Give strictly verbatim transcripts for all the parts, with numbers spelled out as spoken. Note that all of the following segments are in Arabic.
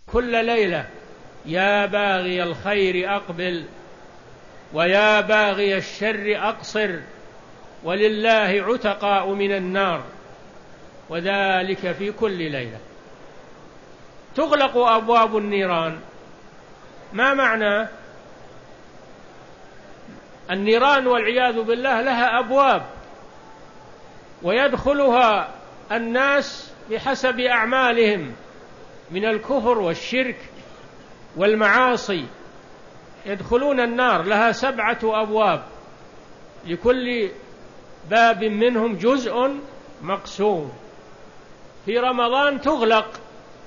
كل ليلة: يا باغي الخير أقبل ويا باغي الشر أقصر ولله عتقاء من النار، وذلك في كل ليلة. تغلق أبواب النيران. ما معنى النيران؟ والعياذ بالله لها أبواب، ويدخلها الناس بحسب أعمالهم من الكفر والشرك والمعاصي، يدخلون النار. لها سبعة أبواب، لكل باب منهم جزء مقسوم. في رمضان تغلق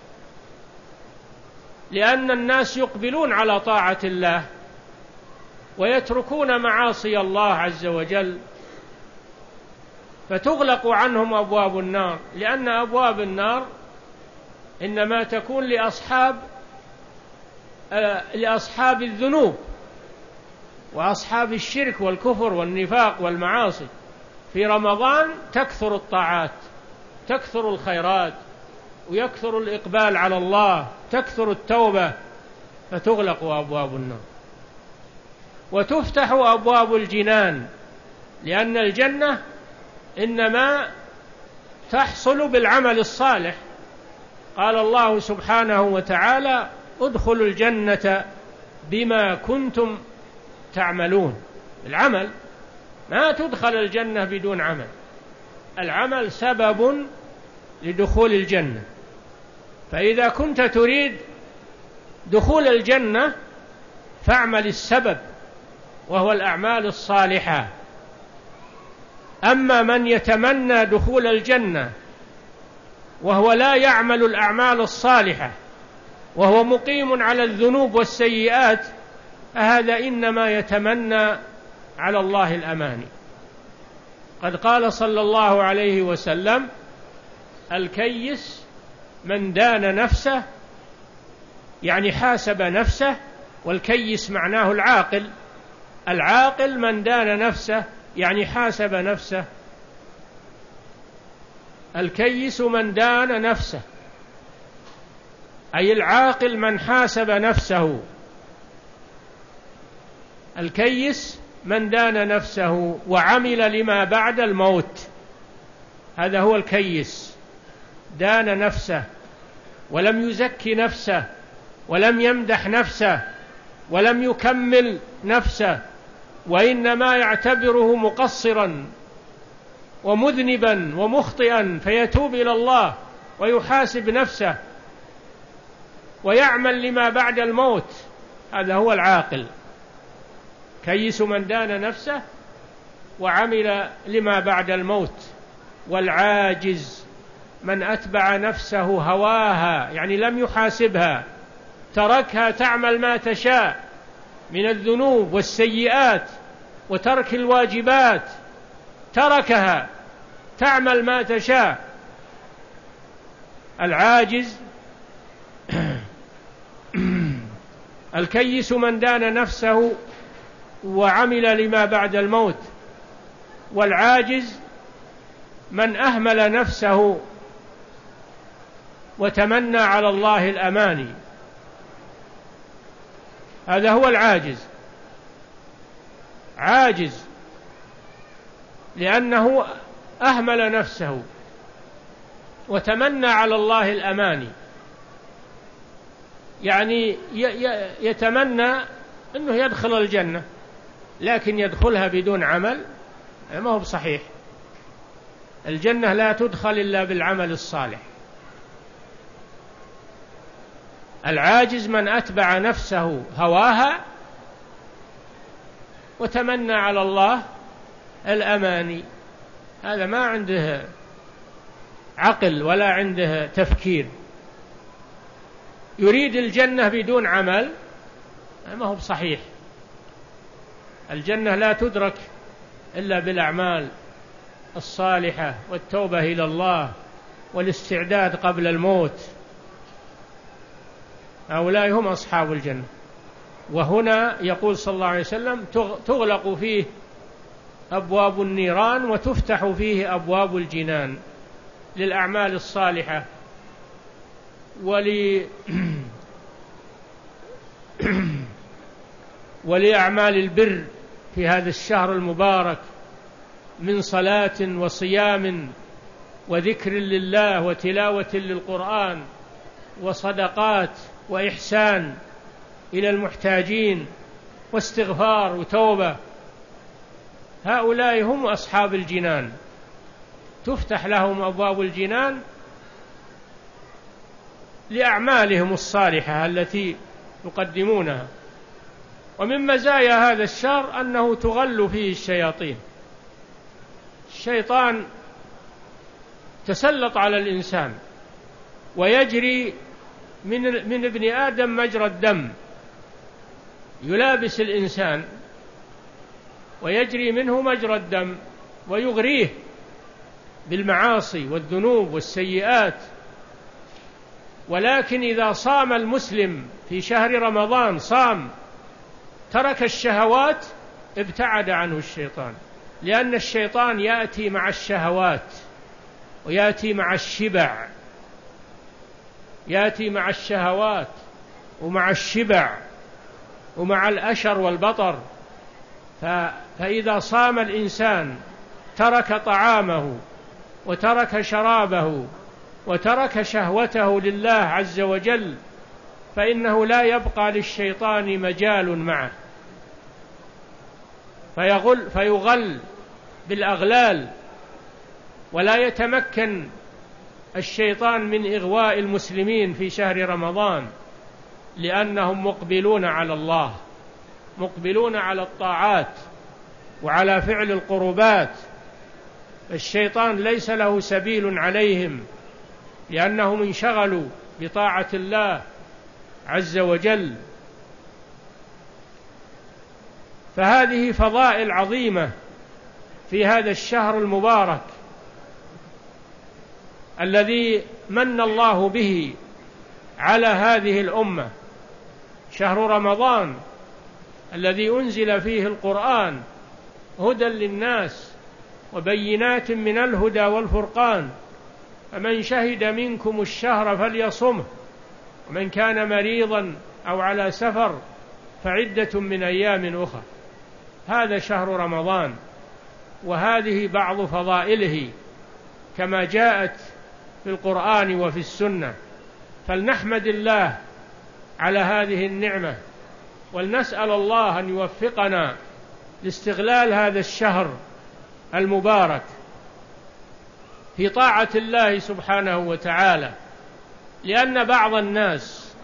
لأن الناس يقبلون على طاعة الله ويتركون معاصي الله عز وجل، فتغلق عنهم أبواب النار، لأن أبواب النار إنما تكون لأصحاب لأصحاب الذنوب وأصحاب الشرك والكفر والنفاق والمعاصي. في رمضان تكثر الطاعات، تكثر الخيرات، ويكثر الإقبال على الله، تكثر التوبة، فتغلق أبواب النار. وتفتح أبواب الجنان، لأن الجنة إنما تحصل بالعمل الصالح. قال الله سبحانه وتعالى: ادخلوا الجنة بما كنتم تعملون. العمل، ما تدخل الجنة بدون عمل. العمل سبب لدخول الجنة، فإذا كنت تريد دخول الجنة فاعمل السبب، وهو الأعمال الصالحة. أما من يتمنى دخول الجنة وهو لا يعمل الأعمال الصالحة وهو مقيم على الذنوب والسيئات، فهذا إنما يتمنى على الله الأماني. قد قال صلى الله عليه وسلم: الكيس من دان نفسه، يعني حاسب نفسه. والكيس معناه العاقل. العاقل من دان نفسه، يعني حاسب نفسه. الكيس من دان نفسه، أي العاقل من حاسب نفسه. الكيس من دان نفسه وعمل لما بعد الموت، هذا هو الكيس. دان نفسه ولم يزكي نفسه ولم يمدح نفسه ولم يكمل نفسه، وإنما يعتبره مقصرا ومذنبا ومخطئا، فيتوب إلى الله ويحاسب نفسه ويعمل لما بعد الموت. هذا هو العاقل. كيس من دان نفسه وعمل لما بعد الموت. والعاجز من أتبع نفسه هواها، يعني لم يحاسبها، تركها تعمل ما تشاء من الذنوب والسيئات وترك الواجبات، تركها تعمل ما تشاء. العاجز. الكيس من دان نفسه وعمل لما بعد الموت. والعاجز من أهمل نفسه وتمنى على الله الأماني، هذا هو العاجز. عاجز لأنه أهمل نفسه وتمنى على الله الأماني، يعني يتمنى أنه يدخل الجنة لكن يدخلها بدون عمل، ما هو بصحيح. الجنة لا تدخل إلا بالعمل الصالح. العاجز من أتبع نفسه هواها وتمنى على الله الأماني، هذا ما عنده عقل ولا عنده تفكير، يريد الجنة بدون عمل، ما هو بصحيح. الجنة لا تدرك إلا بالأعمال الصالحة والتوبة إلى الله والاستعداد قبل الموت. هؤلاء هم أصحاب الجنة. وهنا يقول صلى الله عليه وسلم: تغلق فيه أبواب النيران وتفتح فيه أبواب الجنان للأعمال الصالحة ولأعمال البر في هذا الشهر المبارك من صلاة وصيام وذكر لله وتلاوة للقرآن وصدقات وإحسان إلى المحتاجين واستغفار وتوبة، هؤلاء هم أصحاب الجنان، تفتح لهم أبواب الجنان لأعمالهم الصالحة التي يقدمونها. ومن مزايا هذا الشهر أنه تغل فيه الشياطين، الشيطان تسلط على الإنسان ويجري من من ابن آدم مجرى الدم، يلابس الإنسان ويجري منه مجرى الدم ويغريه بالمعاصي والذنوب والسيئات. ولكن إذا صام المسلم في شهر رمضان، صام ترك الشهوات، ابتعد عنه الشيطان، لأن الشيطان يأتي مع الشهوات ويأتي مع الشبع، يأتي مع الشهوات ومع الشبع ومع الأشر والبطر. فإذا صام الإنسان ترك طعامه وترك شرابه وترك شهوته لله عز وجل، فإنه لا يبقى للشيطان مجال معه، فيغل, فيغل بالأغلال، ولا يتمكن الشيطان من إغواء المسلمين في شهر رمضان، لأنهم مقبلون على الله، مقبلون على الطاعات وعلى فعل القربات. الشيطان ليس له سبيل عليهم، لأنهم انشغلوا بطاعة الله عز وجل. فهذه فضائل عظيمة في هذا الشهر المبارك الذي من الله به على هذه الأمة، شهر رمضان الذي أنزل فيه القرآن هدى للناس وبينات من الهدى والفرقان، فمن شهد منكم الشهر فليصمه، ومن كان مريضا أو على سفر فعدة من أيام أخرى. هذا شهر رمضان، وهذه بعض فضائله كما جاءت في القرآن وفي السنة، فلنحمد الله على هذه النعمة، ولنسأل الله أن يوفقنا لاستغلال هذا الشهر المبارك في طاعة الله سبحانه وتعالى. لأن بعض الناس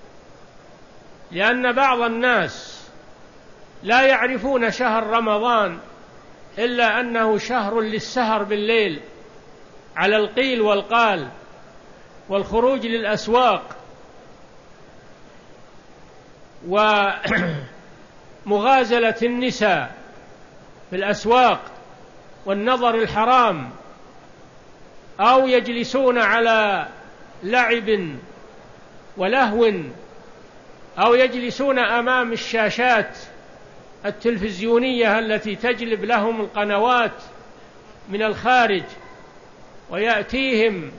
لأن بعض الناس لا يعرفون شهر رمضان إلا أنه شهر للسهر بالليل على القيل والقال والخروج للأسواق ومغازلة النساء في الأسواق والنظر الحرام، أو يجلسون على لعب ولهو، أو يجلسون أمام الشاشات التلفزيونية التي تجلب لهم القنوات من الخارج، ويأتيهم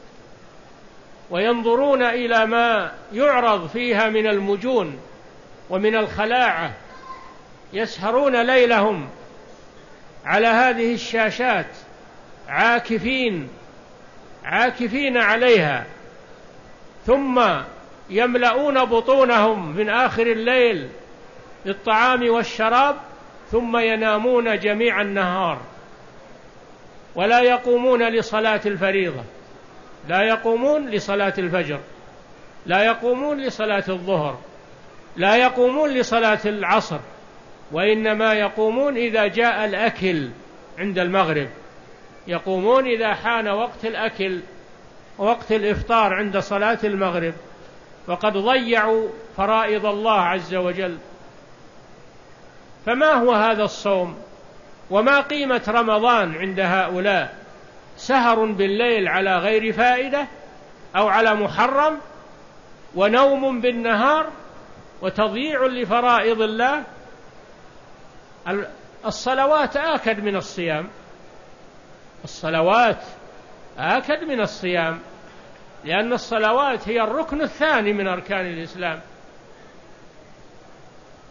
وينظرون إلى ما يعرض فيها من المجون ومن الخلاعة، يسهرون ليلهم على هذه الشاشات عاكفين عاكفين عليها، ثم يملؤون بطونهم من آخر الليل بالطعام والشراب، ثم ينامون جميع النهار ولا يقومون لصلاة الفريضة، لا يقومون لصلاة الفجر، لا يقومون لصلاة الظهر، لا يقومون لصلاة العصر، وإنما يقومون إذا جاء الأكل عند المغرب، يقومون إذا حان وقت الأكل ووقت الإفطار عند صلاة المغرب، وقد ضيعوا فرائض الله عز وجل. فما هو هذا الصوم؟ وما قيمة رمضان عند هؤلاء؟ سهر بالليل على غير فائدة أو على محرم، ونوم بالنهار، وتضييع لفرائض الله. الصلوات آكد من الصيام، الصلوات آكد من الصيام، لأن الصلوات هي الركن الثاني من أركان الإسلام.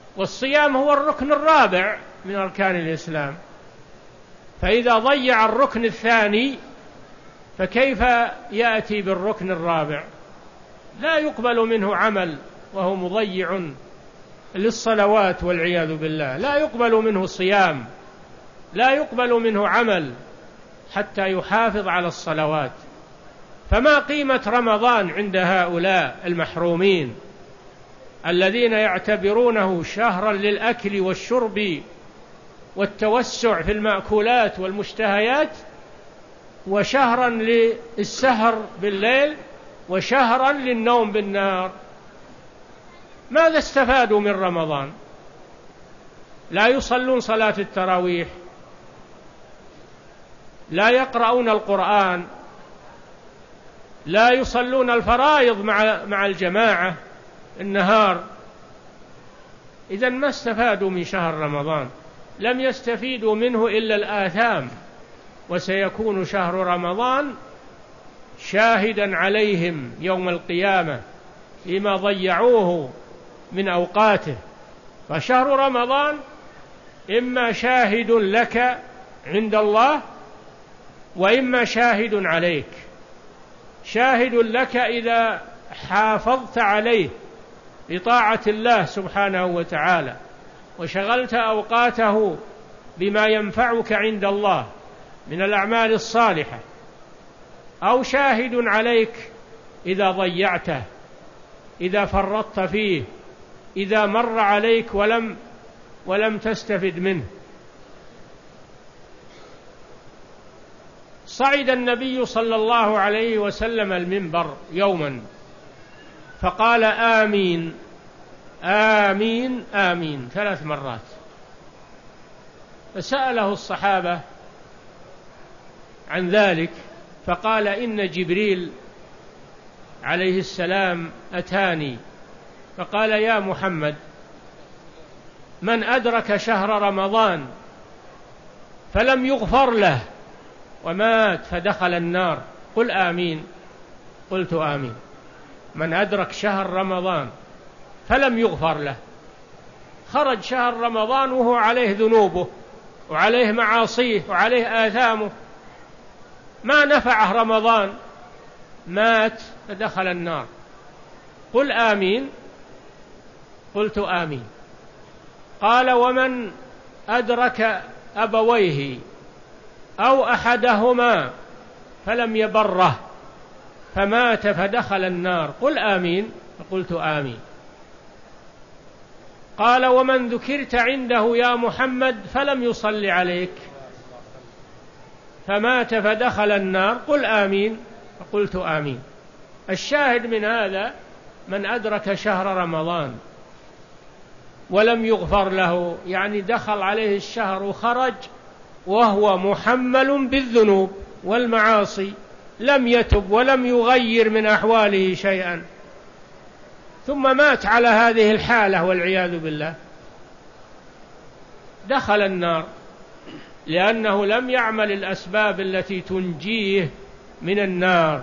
والصيام هو الركن الرابع من أركان الإسلام، فإذا ضيع الركن الثاني فكيف يأتي بالركن الرابع؟ لا يقبل منه عمل وهو مضيع للصلوات والعياذ بالله، لا يقبل منه صيام، لا يقبل منه عمل حتى يحافظ على الصلوات. فما قيمة رمضان عند هؤلاء المحرومين الذين يعتبرونه شهرا للأكل والشرب والتوسع في المأكولات والمشتهيات، وشهرا للسهر بالليل، وشهرا للنوم بالنهار؟ ماذا استفادوا من رمضان؟ لا يصلون صلاة التراويح، لا يقرؤون القرآن، لا يصلون الفرائض مع مع الجماعة النهار. إذن ما استفادوا من شهر رمضان، لم يستفيدوا منه إلا الآثام. وسيكون شهر رمضان شاهدا عليهم يوم القيامة فيما ضيعوه من أوقاته. فشهر رمضان إما شاهد لك عند الله وإما شاهد عليك. شاهد لك إذا حافظت عليه بطاعة الله سبحانه وتعالى وشغلت أوقاته بما ينفعك عند الله من الأعمال الصالحة، أو شاهد عليك إذا ضيعته، إذا فرطت فيه، إذا مر عليك ولم ولم تستفد منه. صعد النبي صلى الله عليه وسلم المنبر يوما فقال آمين آمين آمين ثلاث مرات، فسأله الصحابة عن ذلك فقال إن جبريل عليه السلام أتاني فقال يا محمد من أدرك شهر رمضان فلم يغفر له ومات فدخل النار قل آمين. قلت آمين. من أدرك شهر رمضان فلم يغفر له، خرج شهر رمضان وهو عليه ذنوبه وعليه معاصيه وعليه آثامه، ما نفعه رمضان، مات فدخل النار. قل آمين. قلت آمين. قال ومن أدرك أبويه أو أحدهما فلم يبره فمات فدخل النار قل آمين. فقلت آمين. قال ومن ذكرت عنده يا محمد فلم يصل عليك فمات فدخل النار قل آمين. فقلت آمين. الشاهد من هذا من أدرك شهر رمضان ولم يغفر له، يعني دخل عليه الشهر وخرج وهو محمل بالذنوب والمعاصي، لم يتب ولم يغير من أحواله شيئا، ثم مات على هذه الحالة والعياذ بالله، دخل النار لأنه لم يعمل الأسباب التي تنجيه من النار،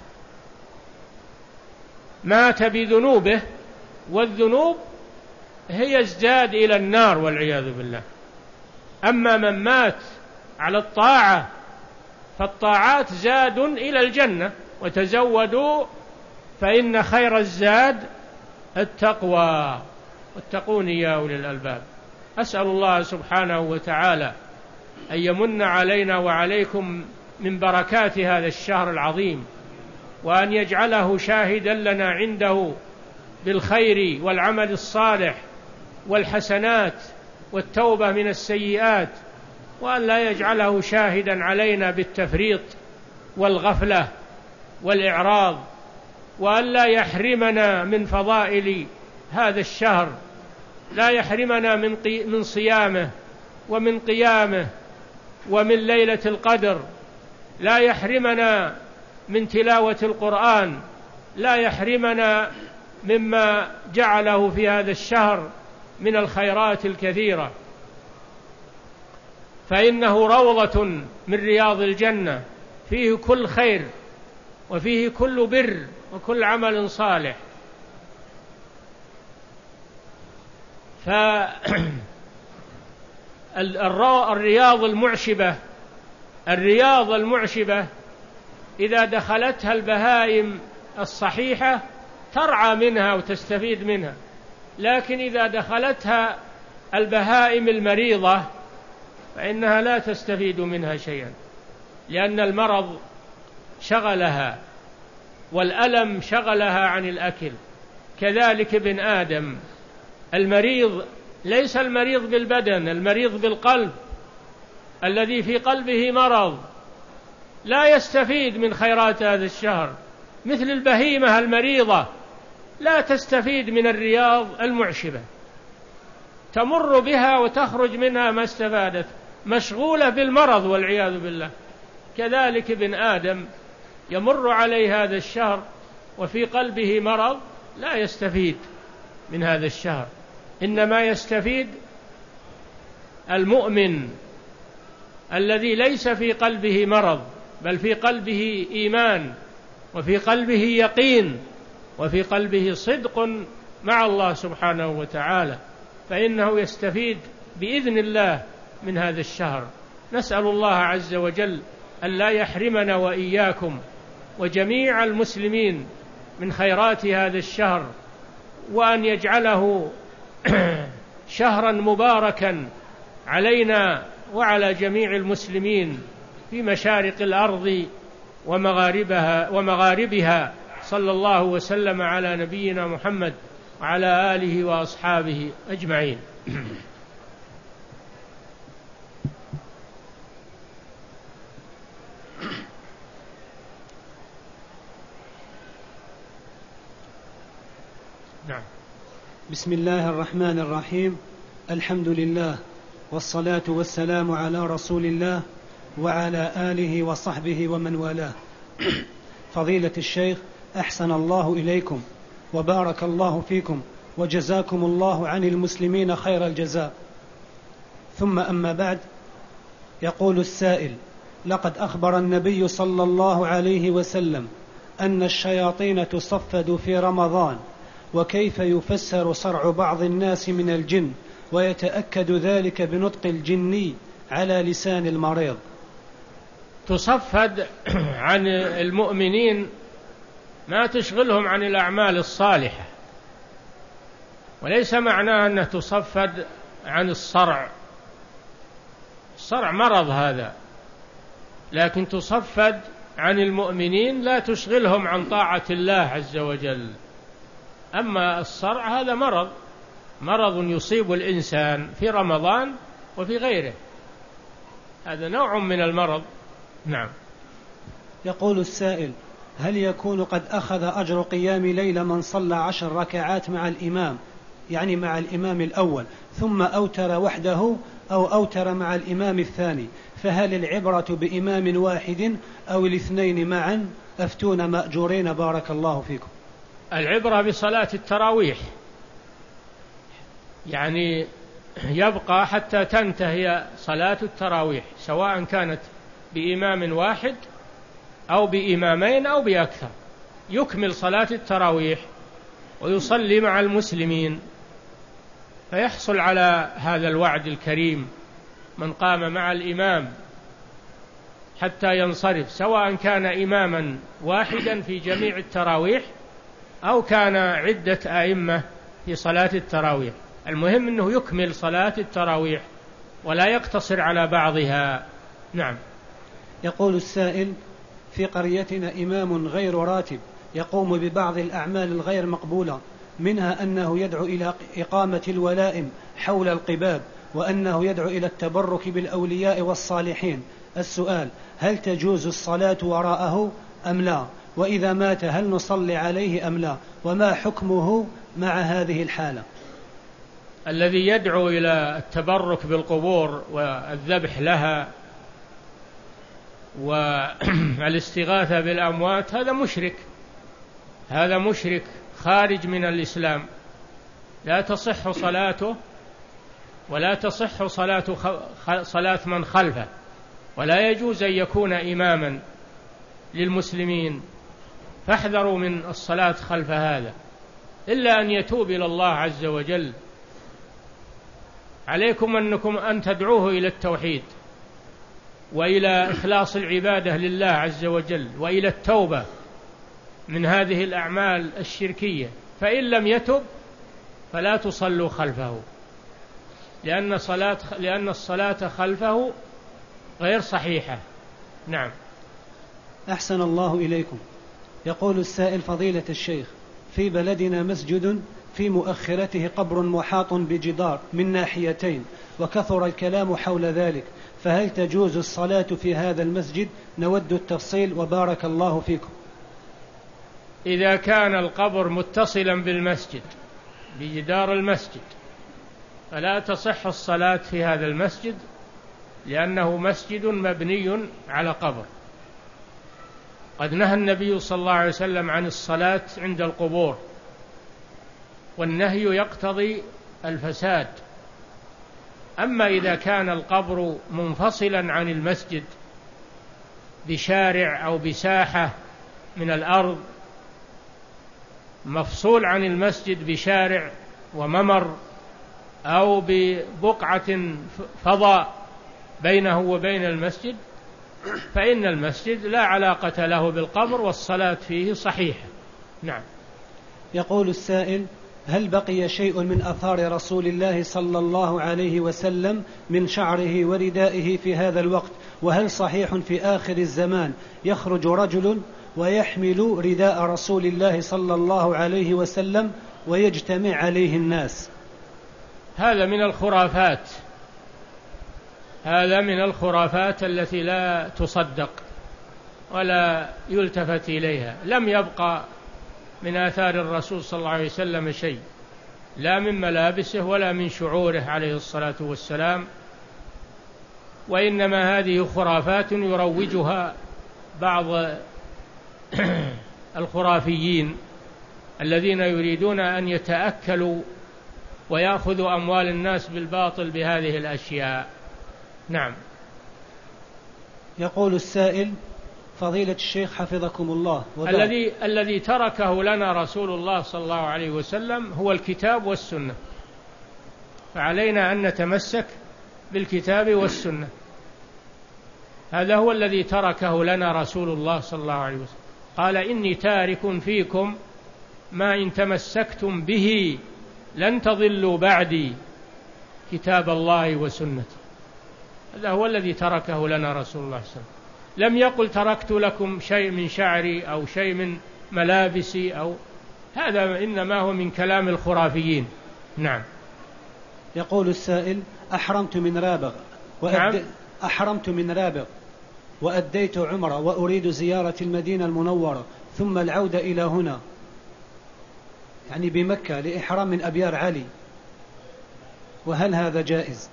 مات بذنوبه، والذنوب هي ازداد إلى النار والعياذ بالله. أما من مات على الطاعة فالطاعات زاد إلى الجنة، وتزودوا فإن خير الزاد التقوى واتقون يا أولي الألباب. أسأل الله سبحانه وتعالى أن يمن علينا وعليكم من بركات هذا الشهر العظيم، وأن يجعله شاهدا لنا عنده بالخير والعمل الصالح والحسنات والتوبة من السيئات، وأن لا يجعله شاهدا علينا بالتفريط والغفلة والإعراض، وأن لا يحرمنا من فضائل هذا الشهر، لا يحرمنا من من صيامه ومن قيامه ومن ليلة القدر، لا يحرمنا من تلاوة القرآن، لا يحرمنا مما جعله في هذا الشهر من الخيرات الكثيرة، فإنه روضة من رياض الجنة، فيه كل خير وفيه كل بر وكل عمل صالح. فالرياض المعشبة الرياض المعشبة إذا دخلتها البهائم الصحيحة ترعى منها وتستفيد منها، لكن إذا دخلتها البهائم المريضة فإنها لا تستفيد منها شيئا، لأن المرض شغلها والألم شغلها عن الأكل. كذلك ابن آدم المريض ليس المريض بالبدن، المريض بالقلب، الذي في قلبه مرض لا يستفيد من خيرات هذا الشهر، مثل البهيمة المريضة لا تستفيد من الرياض المعشبة، تمر بها وتخرج منها ما استفادت، مشغولة بالمرض والعياذ بالله. كذلك ابن آدم يمر عليه هذا الشهر وفي قلبه مرض لا يستفيد من هذا الشهر، إنما يستفيد المؤمن الذي ليس في قلبه مرض، بل في قلبه إيمان، وفي قلبه يقين، وفي قلبه صدق مع الله سبحانه وتعالى، فإنه يستفيد بإذن الله من هذا الشهر. نسأل الله عز وجل أن لا يحرمنا وإياكم وجميع المسلمين من خيرات هذا الشهر، وأن يجعله شهرا مباركا علينا وعلى جميع المسلمين في مشارق الأرض ومغاربها ومغاربها. صلى الله وسلم على نبينا محمد وعلى آله وأصحابه أجمعين. نعم. بسم الله الرحمن الرحيم. الحمد لله والصلاة والسلام على رسول الله وعلى آله وصحبه ومن والاه. فضيلة الشيخ، أحسن الله إليكم وبارك الله فيكم وجزاكم الله عن المسلمين خير الجزاء. ثم أما بعد، يقول السائل: لقد أخبر النبي صلى الله عليه وسلم أن الشياطين تصفد في رمضان، وكيف يفسر صرع بعض الناس من الجن ويتأكد ذلك بنطق الجني على لسان المريض؟ تصفد عن المؤمنين ما تشغلهم عن الأعمال الصالحة، وليس معناه أنه تصفد عن الصرع، الصرع مرض هذا، لكن تصفد عن المؤمنين لا تشغلهم عن طاعة الله عز وجل. أما الصرع هذا مرض مرض يصيب الإنسان في رمضان وفي غيره، هذا نوع من المرض. نعم. يقول السائل: هل يكون قد أخذ أجر قيام ليلة من صلى عشر ركعات مع الإمام، يعني مع الإمام الأول، ثم أوتر وحده أو أوتر مع الإمام الثاني، فهل العبرة بإمام واحد أو الاثنين معا؟ أفتون مأجورين بارك الله فيكم. العبرة بصلاة التراويح، يعني يبقى حتى تنتهي صلاة التراويح، سواء كانت بإمام واحد أو بإمامين أو بأكثر، يكمل صلاة التراويح ويصلي مع المسلمين، فيحصل على هذا الوعد الكريم من قام مع الإمام حتى ينصرف، سواء كان إماما واحدا في جميع التراويح أو كان عدة أئمة في صلاة التراويح. المهم أنه يكمل صلاة التراويح ولا يقتصر على بعضها. نعم. يقول السائل: في قريتنا إمام غير راتب يقوم ببعض الأعمال الغير مقبولة، منها أنه يدعو إلى إقامة الولائم حول القباب، وأنه يدعو إلى التبرك بالأولياء والصالحين. السؤال: هل تجوز الصلاة وراءه أم لا؟ وإذا مات هل نصلي عليه أم لا؟ وما حكمه مع هذه الحالة؟ الذي يدعو إلى التبرك بالقبور والذبح لها والاستغاثة بالأموات هذا مشرك، هذا مشرك خارج من الإسلام، لا تصح صلاته ولا تصح صلاة صلاة من خلفه، ولا يجوز أن يكون إماما للمسلمين، فاحذروا من الصلاة خلف هذا، إلا أن يتوب إلى الله عز وجل عليكم أنكم أن تدعوه إلى التوحيد وإلى إخلاص العبادة لله عز وجل وإلى التوبة من هذه الأعمال الشركية، فإن لم يتب فلا تصلوا خلفه، لأن صلاة لأن الصلاة خلفه غير صحيحة. نعم. أحسن الله إليكم. يقول السائل: فضيلة الشيخ، في بلدنا مسجد في مؤخرته قبر محاط بجدار من ناحيتين، وكثر الكلام حول ذلك، فهل تجوز الصلاة في هذا المسجد؟ نود التفصيل وبارك الله فيكم. إذا كان القبر متصلا بالمسجد بجدار المسجد فلا تصح الصلاة في هذا المسجد، لأنه مسجد مبني على قبر. قد نهى النبي صلى الله عليه وسلم عن الصلاة عند القبور، والنهي يقتضي الفساد. أما إذا كان القبر منفصلا عن المسجد بشارع أو بساحة من الأرض، مفصول عن المسجد بشارع وممر أو ببقعة فضاء بينه وبين المسجد، فإن المسجد لا علاقة له بالقبر والصلاة فيه صحيحة. نعم. يقول السائل: هل بقي شيء من أثار رسول الله صلى الله عليه وسلم من شعره وردائه في هذا الوقت؟ وهل صحيح في آخر الزمان يخرج رجل ويحمل رداء رسول الله صلى الله عليه وسلم ويجتمع عليه الناس؟ هذا من الخرافات، هذا من الخرافات التي لا تصدق ولا يلتفت إليها. لم يبقى من آثار الرسول صلى الله عليه وسلم شيء، لا من ملابسه ولا من شعوره عليه الصلاة والسلام، وإنما هذه خرافات يروجها بعض الخرافيين الذين يريدون أن يتأكلوا ويأخذوا أموال الناس بالباطل بهذه الأشياء. نعم. يقول السائل: فضيلة الشيخ حفظكم الله، الذي الذي تركه لنا رسول الله صلى الله عليه وسلم هو الكتاب والسنة، فعلينا أن نتمسك بالكتاب والسنة. هذا هو الذي تركه لنا رسول الله صلى الله عليه وسلم. قال: إني تارك فيكم ما إن تمسكتم به لن تضلوا بعدي، كتاب الله وسنتي. هذا هو الذي تركه لنا رسول الله صلى الله عليه وسلم. لم يقل تركت لكم شيء من شعري أو شيء من ملابسي، أو هذا إنما هو من كلام الخرافيين. نعم. يقول السائل: أحرمت من رابغ وأد... نعم. أحرمت من رابغ وأديت عمرة وأريد زيارة المدينة المنورة ثم العودة إلى هنا، يعني بمكة، لإحرام من أبيار علي، وهل هذا جائز؟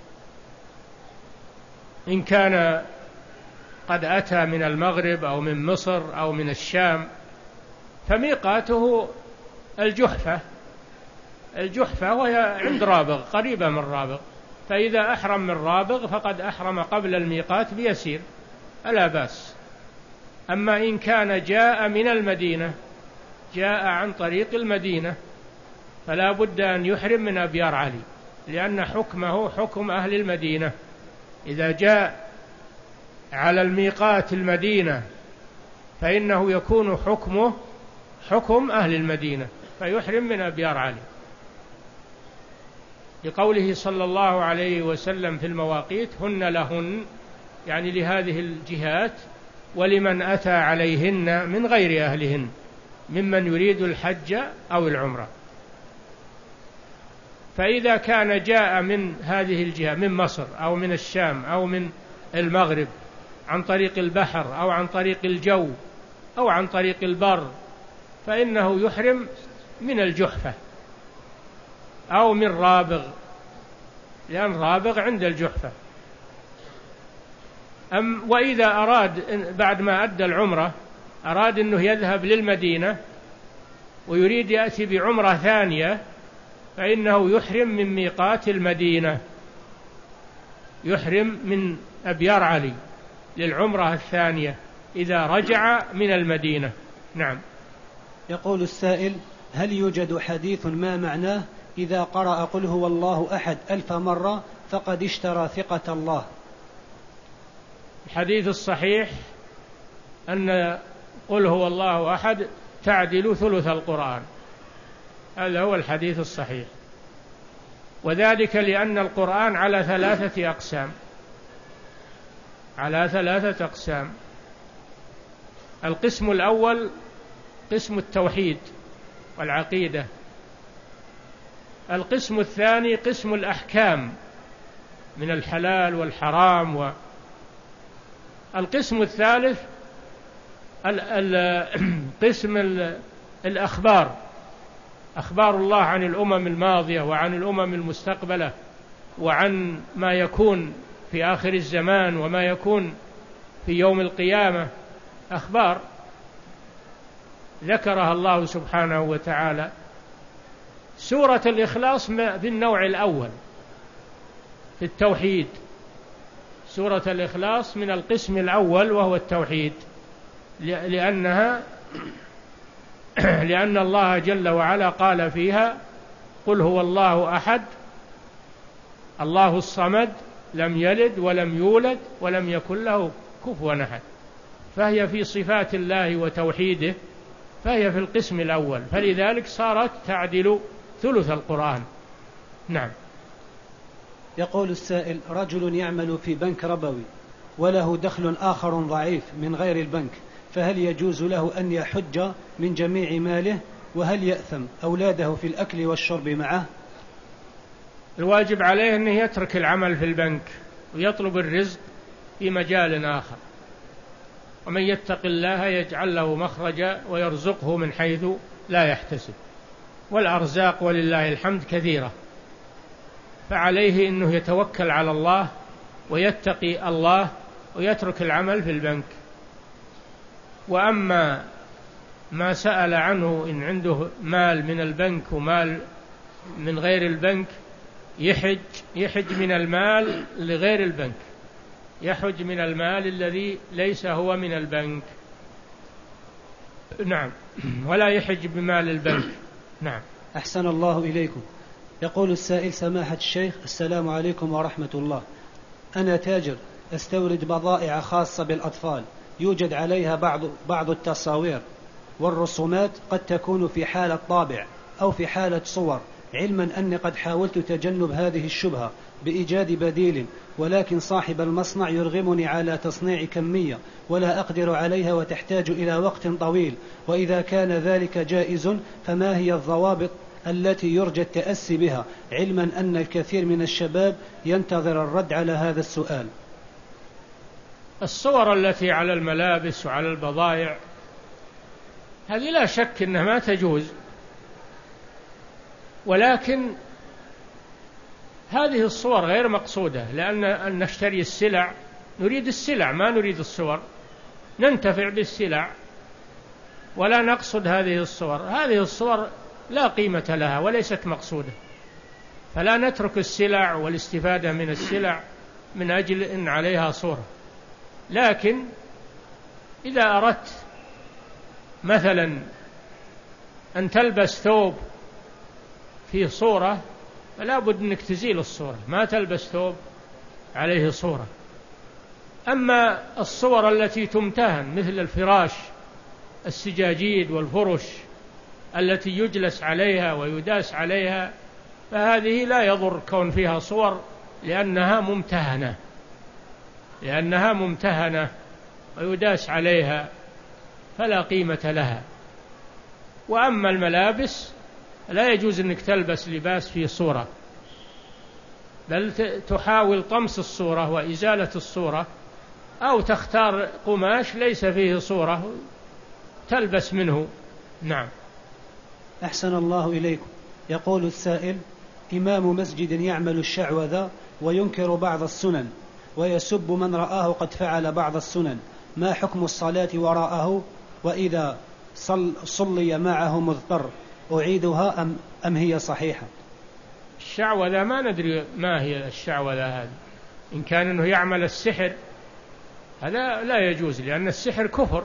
إن كان قد أتى من المغرب أو من مصر أو من الشام فميقاته الجحفة، الجحفة وهي عند رابغ، قريبة من رابغ، فإذا أحرم من رابغ فقد أحرم قبل الميقات بيسير، ألا بأس. أما إن كان جاء من المدينة، جاء عن طريق المدينة، فلا بد أن يحرم من أبيار علي، لأن حكمه حكم أهل المدينة. إذا جاء على الميقات المدينة فإنه يكون حكمه حكم أهل المدينة، فيحرم من أبيار علي، لقوله صلى الله عليه وسلم في المواقيت: هن لهن، يعني لهذه الجهات، ولمن أتى عليهن من غير أهلهن ممن يريد الحج أو العمرة. فإذا كان جاء من هذه الجهة، من مصر أو من الشام أو من المغرب، عن طريق البحر أو عن طريق الجو أو عن طريق البر، فإنه يحرم من الجحفة أو من رابغ، لأن رابغ عند الجحفة. أم وإذا أراد بعد ما أدى العمرة أراد أنه يذهب للمدينة ويريد يأتي بعمرة ثانية، فإنه يحرم من ميقات المدينة، يحرم من أبيار علي للعمرة الثانية إذا رجع من المدينة. نعم. يقول السائل: هل يوجد حديث ما معناه إذا قرأ قل هو الله أحد ألف مرة فقد اشترى ثقة الله؟ الحديث الصحيح أن قل هو الله أحد تعدل ثلث القرآن، هذا هو الحديث الصحيح، وذلك لأن القرآن على ثلاثة أقسام على ثلاثة أقسام القسم الأول قسم التوحيد والعقيدة، القسم الثاني قسم الأحكام من الحلال والحرام، والقسم الثالث قسم الأخبار، أخبار الله عن الأمم الماضية وعن الأمم المستقبلة وعن ما يكون في آخر الزمان وما يكون في يوم القيامة، أخبار ذكرها الله سبحانه وتعالى. سورة الإخلاص في النوع الأول في التوحيد، سورة الإخلاص من القسم الأول وهو التوحيد، لأنها لأن الله جل وعلا قال فيها قل هو الله أحد الله الصمد لم يلد ولم يولد ولم يكن له كفوا أحد، فهي في صفات الله وتوحيده، فهي في القسم الأول، فلذلك صارت تعدل ثلث القرآن. نعم. يقول السائل: رجل يعمل في بنك ربوي وله دخل آخر ضعيف من غير البنك، فهل يجوز له أن يحج من جميع ماله؟ وهل يأثم أولاده في الأكل والشرب معه؟ الواجب عليه أنه يترك العمل في البنك ويطلب الرزق في مجال آخر، ومن يتق الله يجعل له مخرجا ويرزقه من حيث لا يحتسب، والأرزاق ولله الحمد كثيرة، فعليه أنه يتوكل على الله ويتقي الله ويترك العمل في البنك. وأما ما سأل عنه إن عنده مال من البنك ومال من غير البنك، يحج يحج من المال لغير البنك، يحج من المال الذي ليس هو من البنك. نعم، ولا يحج بمال البنك. نعم. أحسن الله إليكم. يقول السائل: سماحة الشيخ، السلام عليكم ورحمة الله، أنا تاجر أستورد بضائع خاصة بالأطفال، يوجد عليها بعض بعض التصاوير والرسومات قد تكون في حالة طابع أو في حالة صور، علما أني قد حاولت تجنب هذه الشبهة بإيجاد بديل، ولكن صاحب المصنع يرغمني على تصنيع كمية ولا أقدر عليها وتحتاج إلى وقت طويل، وإذا كان ذلك جائز فما هي الضوابط التي يرجى التأسي بها، علما أن الكثير من الشباب ينتظر الرد على هذا السؤال؟ الصور التي على الملابس وعلى البضائع هذه لا شك أنها ما تجوز، ولكن هذه الصور غير مقصودة، لأن أن نشتري السلع نريد السلع ما نريد الصور، ننتفع بالسلع ولا نقصد هذه الصور، هذه الصور لا قيمة لها وليست مقصودة، فلا نترك السلع والاستفادة من السلع من أجل أن عليها صورة. لكن إذا أردت مثلا أن تلبس ثوب فيه صورة فلا بد أنك تزيل الصورة، ما تلبس ثوب عليه صورة. أما الصور التي تمتهن مثل الفراش السجاجيد والفرش التي يجلس عليها ويداس عليها، فهذه لا يضر كون فيها صور، لأنها ممتهنة لأنها ممتهنة ويداس عليها فلا قيمة لها. وأما الملابس لا يجوز أنك تلبس لباس فيه صورة، بل تحاول طمس الصورة وإزالة الصورة، أو تختار قماش ليس فيه صورة تلبس منه. نعم. أحسن الله إليكم. يقول السائل: إمام مسجد يعمل الشعوذة وينكر بعض السنن ويسب من رآه قد فعل بعض السنن، ما حكم الصلاة وراءه؟ وإذا صل صلي معه مضطر أعيدها أم, أم هي صحيحة؟ الشعوذة ما ندري ما هي الشعوذة هذه، إن كان أنه يعمل السحر هذا لا يجوز، لأن السحر كفر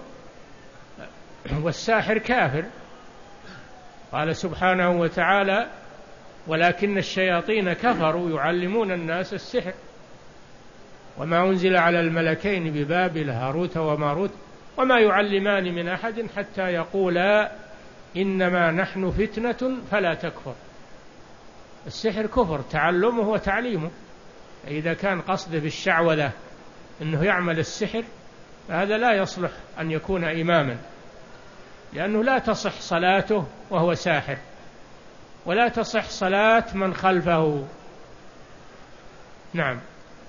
والساحر كافر. قال سبحانه وتعالى: ولكن الشياطين كفروا يعلمون الناس السحر. وما أنزل على الملكين ببابل هاروت وماروت وما يعلمان من أحد حتى يقولا إنما نحن فتنة فلا تكفر. السحر كفر، تعلمه وتعليمه. إذا كان قصده بالشعوذة أنه يعمل السحر فهذا لا يصلح أن يكون إماما، لأنه لا تصح صلاته وهو ساحر، ولا تصح صلاة من خلفه. نعم.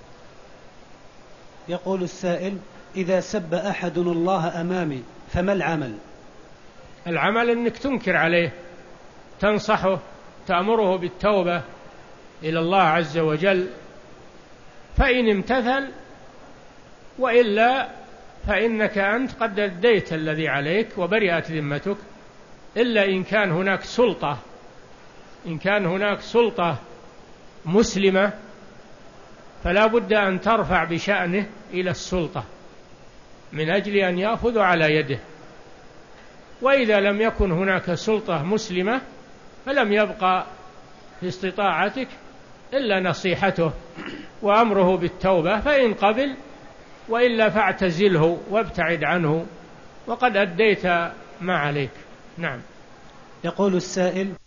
يقول السائل: إذا سب أحد الله أمامي فما العمل؟ العمل أنك تنكر عليه، تنصحه، تأمره بالتوبة إلى الله عز وجل، فإن امتثل، وإلا فإنك أنت قد أديت الذي عليك وبرئت ذمتك، إلا إن كان هناك سلطة إن كان هناك سلطة مسلمة فلا بد أن ترفع بشأنه إلى السلطة من أجل أن يأخذ على يده. وإذا لم يكن هناك سلطة مسلمة فلم يبقى في استطاعتك إلا نصيحته وأمره بالتوبة، فإن قبل، وإلا فاعتزله وابتعد عنه، وقد أديت ما عليك. نعم. يقول السائل: